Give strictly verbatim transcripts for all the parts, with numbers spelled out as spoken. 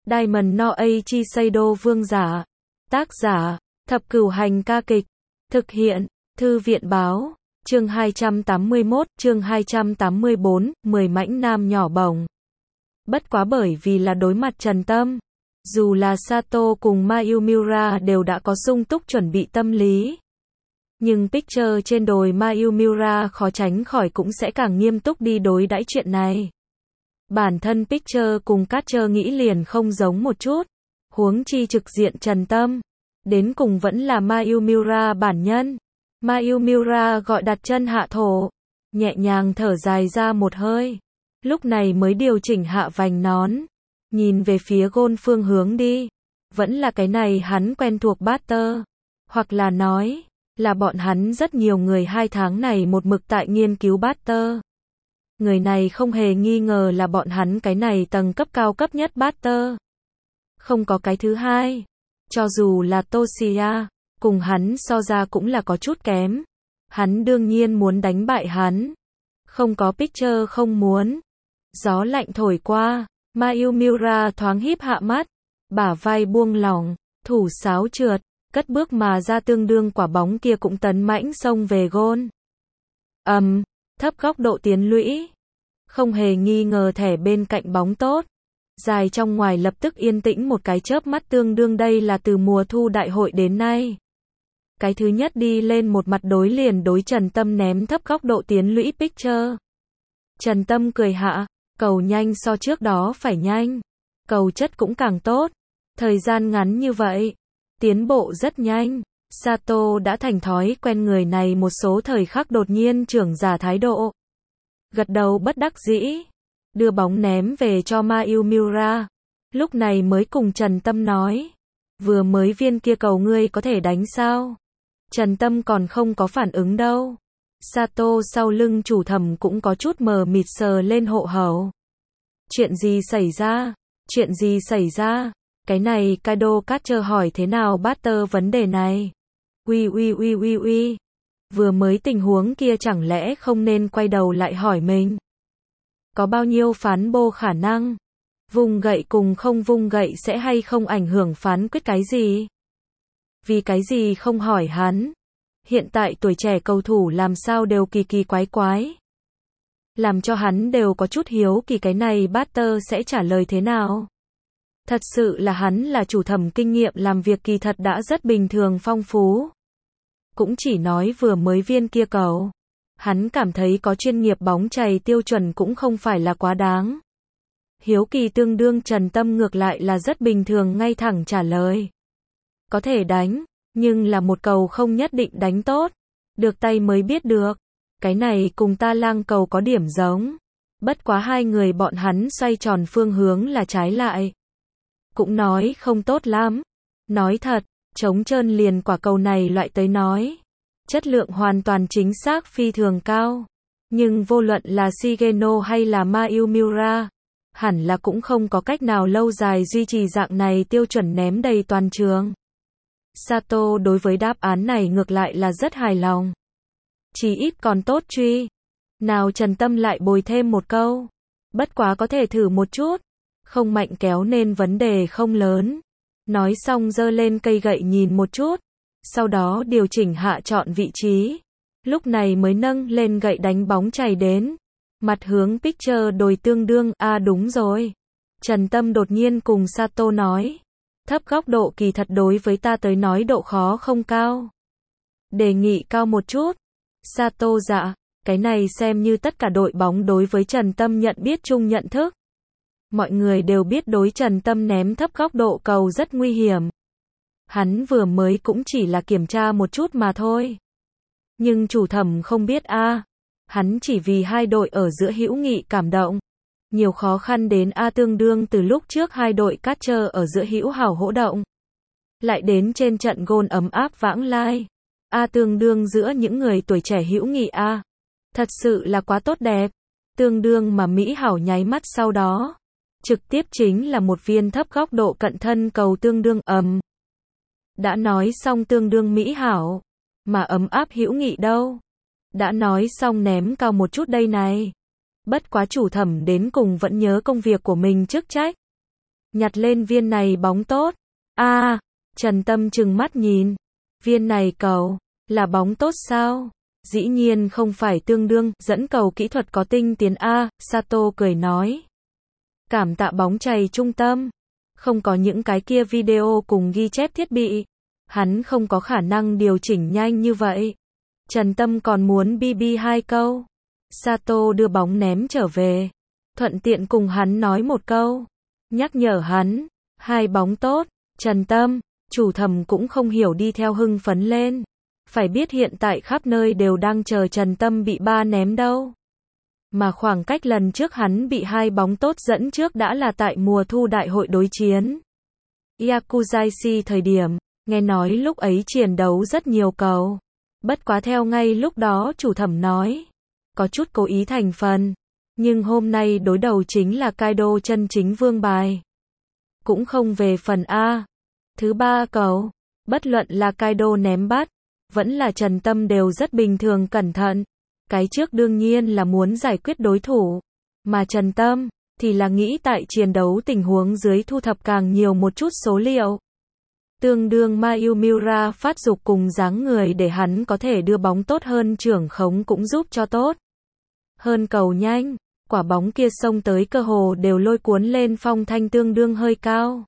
Diamond no Eiichi Seido Vương giả. Tác giả, Thập Cửu Hành ca kịch. Thực hiện, Thư viện báo. Chương hai trăm tám mươi mốt, chương hai trăm tám mươi bốn, mười mãnh nam nhỏ bổng. Bất quá bởi vì là đối mặt Trần Tâm. Dù là Sato cùng Mayumura đều đã có sung túc chuẩn bị tâm lý. Nhưng Picture trên đồi Mayumura khó tránh khỏi cũng sẽ càng nghiêm túc đi đối đãi chuyện này. Bản thân Picture cùng Catcher nghĩ liền không giống một chút. Huống chi trực diện Trần Tâm. Đến cùng vẫn là Mayumura bản nhân. Mayumura gọi đặt chân hạ thổ. Nhẹ nhàng thở dài ra một hơi. Lúc này mới điều chỉnh hạ vành nón. Nhìn về phía gôn phương hướng đi. Vẫn là cái này hắn quen thuộc Butter. Hoặc là nói, là bọn hắn rất nhiều người hai tháng này một mực tại nghiên cứu Butter. Người này không hề nghi ngờ là bọn hắn cái này tầng cấp cao cấp nhất Butter. Không có cái thứ hai. Cho dù là Toshia, cùng hắn so ra cũng là có chút kém. Hắn đương nhiên muốn đánh bại hắn. Không có Picture không muốn. Gió lạnh thổi qua, Mayumura thoáng híp hạ mắt, bả vai buông lỏng, thủ sáo trượt, cất bước mà ra tương đương quả bóng kia cũng tấn mãnh xông về gôn. Ầm, um, thấp góc độ tiến lũy. Không hề nghi ngờ thẻ bên cạnh bóng tốt. Dài trong ngoài lập tức yên tĩnh một cái chớp mắt tương đương đây là từ mùa thu đại hội đến nay. Cái thứ nhất đi lên một mặt đối liền đối Trần Tâm ném thấp góc độ tiến lũy Picture. Trần Tâm cười hạ, cầu nhanh so trước đó phải nhanh. Cầu chất cũng càng tốt. Thời gian ngắn như vậy, tiến bộ rất nhanh. Sato đã thành thói quen người này một số thời khắc đột nhiên trưởng giả thái độ. Gật đầu bất đắc dĩ. Đưa bóng ném về cho Mayumura. Lúc này mới cùng Trần Tâm nói. Vừa mới viên kia cầu ngươi có thể đánh sao? Trần Tâm còn không có phản ứng đâu. Sato sau lưng chủ thẩm cũng có chút mờ mịt sờ lên hộ hầu. Chuyện gì xảy ra? Chuyện gì xảy ra? Cái này Kaido Catcher hỏi thế nào Butter vấn đề này? Ui ui ui ui ui. Vừa mới tình huống kia chẳng lẽ không nên quay đầu lại hỏi mình? Có bao nhiêu phán bô khả năng? Vung gậy cùng không vung gậy sẽ hay không ảnh hưởng phán quyết cái gì? Vì cái gì không hỏi hắn? Hiện tại tuổi trẻ cầu thủ làm sao đều kỳ kỳ quái quái. Làm cho hắn đều có chút hiếu kỳ cái này Butter sẽ trả lời thế nào. Thật sự là hắn là chủ thẩm kinh nghiệm làm việc kỳ thật đã rất bình thường phong phú. Cũng chỉ nói vừa mới viên kia cầu. Hắn cảm thấy có chuyên nghiệp bóng chày tiêu chuẩn cũng không phải là quá đáng. Hiếu kỳ tương đương Trần Tâm ngược lại là rất bình thường ngay thẳng trả lời. Có thể đánh, nhưng là một cầu không nhất định đánh tốt. Được tay mới biết được. Cái này cùng ta lang cầu có điểm giống. Bất quá hai người bọn hắn xoay tròn phương hướng là trái lại. Cũng nói không tốt lắm. Nói thật, trống trơn liền quả cầu này loại tới nói. Chất lượng hoàn toàn chính xác phi thường cao. Nhưng vô luận là Shigeno hay là Mayumura, hẳn là cũng không có cách nào lâu dài duy trì dạng này tiêu chuẩn ném đầy toàn trường. Sato đối với đáp án này ngược lại là rất hài lòng. Chỉ ít còn tốt truy. Nào Trần Tâm lại bồi thêm một câu. Bất quá có thể thử một chút. Không mạnh kéo nên vấn đề không lớn. Nói xong giơ lên cây gậy nhìn một chút. Sau đó điều chỉnh hạ chọn vị trí. Lúc này mới nâng lên gậy đánh bóng chày đến. Mặt hướng Picture đồi tương đương. À đúng rồi. Trần Tâm đột nhiên cùng Sato nói. Thấp góc độ kỳ thật đối với ta tới nói độ khó không cao. Đề nghị cao một chút. Sato dạ. Cái này xem như tất cả đội bóng đối với Trần Tâm nhận biết chung nhận thức. Mọi người đều biết đối Trần Tâm ném thấp góc độ cầu rất nguy hiểm. Hắn vừa mới cũng chỉ là kiểm tra một chút mà thôi. Nhưng chủ thẩm không biết a, à. Hắn chỉ vì hai đội ở giữa hữu nghị cảm động. Nhiều khó khăn đến a tương đương từ lúc trước hai đội Catcher ở giữa hữu hảo hỗ động. Lại đến trên trận gôn ấm áp vãng lai. A tương đương giữa những người tuổi trẻ hữu nghị a. À. Thật sự là quá tốt đẹp. Tương đương mà Mỹ hảo nháy mắt sau đó. Trực tiếp chính là một viên thấp góc độ cận thân cầu tương đương ầm. Đã nói xong tương đương Mỹ hảo. Mà ấm áp hữu nghị đâu. Đã nói xong ném cao một chút đây này. Bất quá chủ thẩm đến cùng vẫn nhớ công việc của mình chức trách. nhặt lên viên này bóng tốt. A, à, Trần Tâm trừng mắt nhìn. Viên này cầu, là bóng tốt sao? Dĩ nhiên không phải tương đương, dẫn cầu kỹ thuật có tinh tiến A, Sato cười nói. Cảm tạ bóng chày trung tâm. Không có những cái kia video cùng ghi chép thiết bị. Hắn không có khả năng điều chỉnh nhanh như vậy. Trần Tâm còn muốn bi bi hai câu. Sato đưa bóng ném trở về. Thuận tiện cùng hắn nói một câu. Nhắc nhở hắn. Hai bóng tốt. Trần Tâm, chủ thầm cũng không hiểu đi theo hưng phấn lên. Phải biết hiện tại khắp nơi đều đang chờ Trần Tâm bị ba ném đâu. Mà khoảng cách lần trước hắn bị hai bóng tốt dẫn trước đã là tại mùa thu đại hội đối chiến Yakuzaishi thời điểm, nghe nói lúc ấy chiến đấu rất nhiều cầu. Bất quá theo ngay lúc đó chủ thẩm nói, có chút cố ý thành phần, nhưng hôm nay đối đầu chính là Kaido chân chính vương bài. Cũng không về phần A. Thứ ba cầu, bất luận là Kaido ném bắt, vẫn là Trần Tâm đều rất bình thường cẩn thận. Cái trước đương nhiên là muốn giải quyết đối thủ, mà Trần Tâm thì là nghĩ tại chiến đấu tình huống dưới thu thập càng nhiều một chút số liệu. Tương đương Mayumura phát dục cùng dáng người để hắn có thể đưa bóng tốt hơn, trưởng khống cũng giúp cho tốt hơn cầu nhanh, quả bóng kia xông tới cơ hồ đều lôi cuốn lên phong thanh tương đương hơi cao.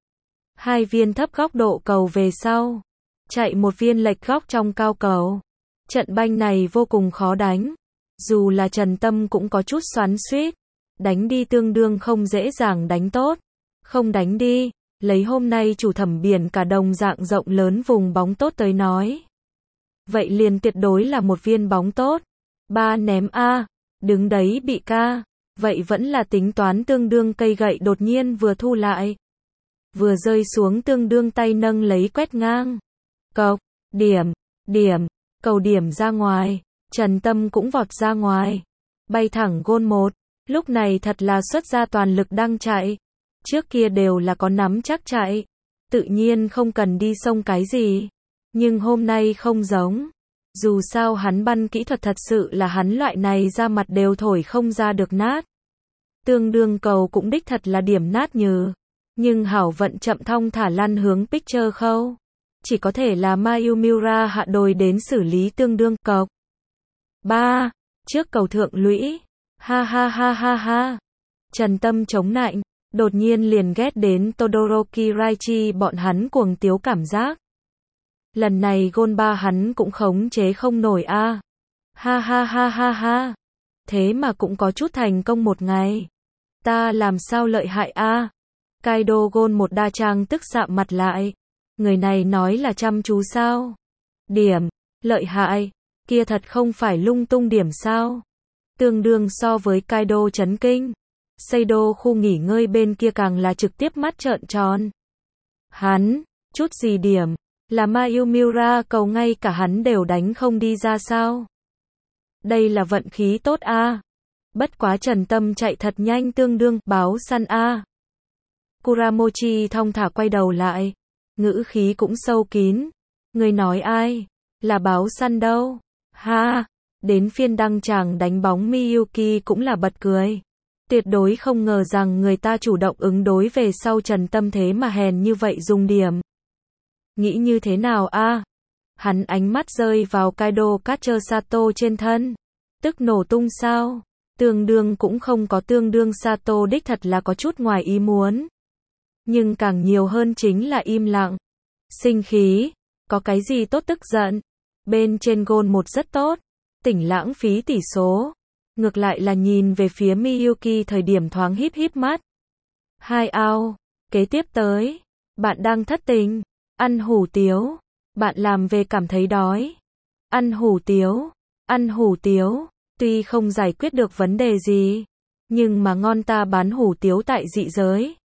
Hai viên thấp góc độ cầu về sau, chạy một viên lệch góc trong cao cầu. Trận banh này vô cùng khó đánh. Dù là Trần Tâm cũng có chút xoắn xuýt. Đánh đi tương đương không dễ dàng đánh tốt. Không đánh đi, lấy hôm nay chủ thẩm biển cả đồng dạng rộng lớn vùng bóng tốt tới nói. Vậy liền tuyệt đối là một viên bóng tốt. Ba ném A, đứng đấy bị ca. Vậy vẫn là tính toán tương đương cây gậy đột nhiên vừa thu lại. Vừa rơi xuống tương đương tay nâng lấy quét ngang. Cộc, điểm, điểm. Cầu điểm ra ngoài, Trần Tâm cũng vọt ra ngoài, bay thẳng gôn một, lúc này thật là xuất ra toàn lực đang chạy, trước kia đều là có nắm chắc chạy, tự nhiên không cần đi xông cái gì, nhưng hôm nay không giống, dù sao hắn bắn kỹ thuật thật sự là hắn loại này ra mặt đều thổi không ra được nát, tương đương cầu cũng đích thật là điểm nát nhừ, nhưng hảo vận chậm thong thả lăn hướng picture khâu. Chỉ có thể là Mayumura hạ đồi đến xử lý tương đương cộc. ba. Trước cầu thượng lũy. Ha ha ha ha ha. Trần Tâm chống nạnh, đột nhiên liền ghét đến Todoroki Raichi bọn hắn cuồng tiếu cảm giác. Lần này gôn ba hắn cũng khống chế không nổi a. À. Ha ha ha ha ha. Thế mà cũng có chút thành công một ngày. Ta làm sao lợi hại a. À. Kaido gôn một đa trang tức sạm mặt lại. Người này nói là chăm chú sao? Điểm, lợi hại, kia thật không phải lung tung điểm sao? Tương đương so với Kaido chấn kinh. Seido khu nghỉ ngơi bên kia càng là trực tiếp mắt trợn tròn. Hắn, chút gì điểm, là Mayumura cầu ngay cả hắn đều đánh không đi ra sao? Đây là vận khí tốt a. À. Bất quá Trần Tâm chạy thật nhanh tương đương báo săn a. À. Kuramochi thong thả quay đầu lại. Ngữ khí cũng sâu kín. Người nói ai? Là báo săn đâu? Ha! Đến phiên đăng tràng đánh bóng Miyuki cũng là bật cười. Tuyệt đối không ngờ rằng người ta chủ động ứng đối về sau Trần Tâm thế mà hèn như vậy dùng điểm. Nghĩ như thế nào a? À? Hắn ánh mắt rơi vào Kaido Catcher Sato trên thân. Tức nổ tung sao? Tương đương cũng không có tương đương Sato đích thật là có chút ngoài ý muốn. Nhưng càng nhiều hơn chính là im lặng. Sinh khí. Có cái gì tốt tức giận. Bên trên gôn một rất tốt. Tỉnh lãng phí tỷ số. Ngược lại là nhìn về phía Miyuki thời điểm thoáng híp híp mắt. Hai ao. Kế tiếp tới. Bạn đang thất tình. Ăn hủ tiếu. Bạn làm về cảm thấy đói. Ăn hủ tiếu. Ăn hủ tiếu. Tuy không giải quyết được vấn đề gì. Nhưng mà ngon ta bán hủ tiếu tại dị giới.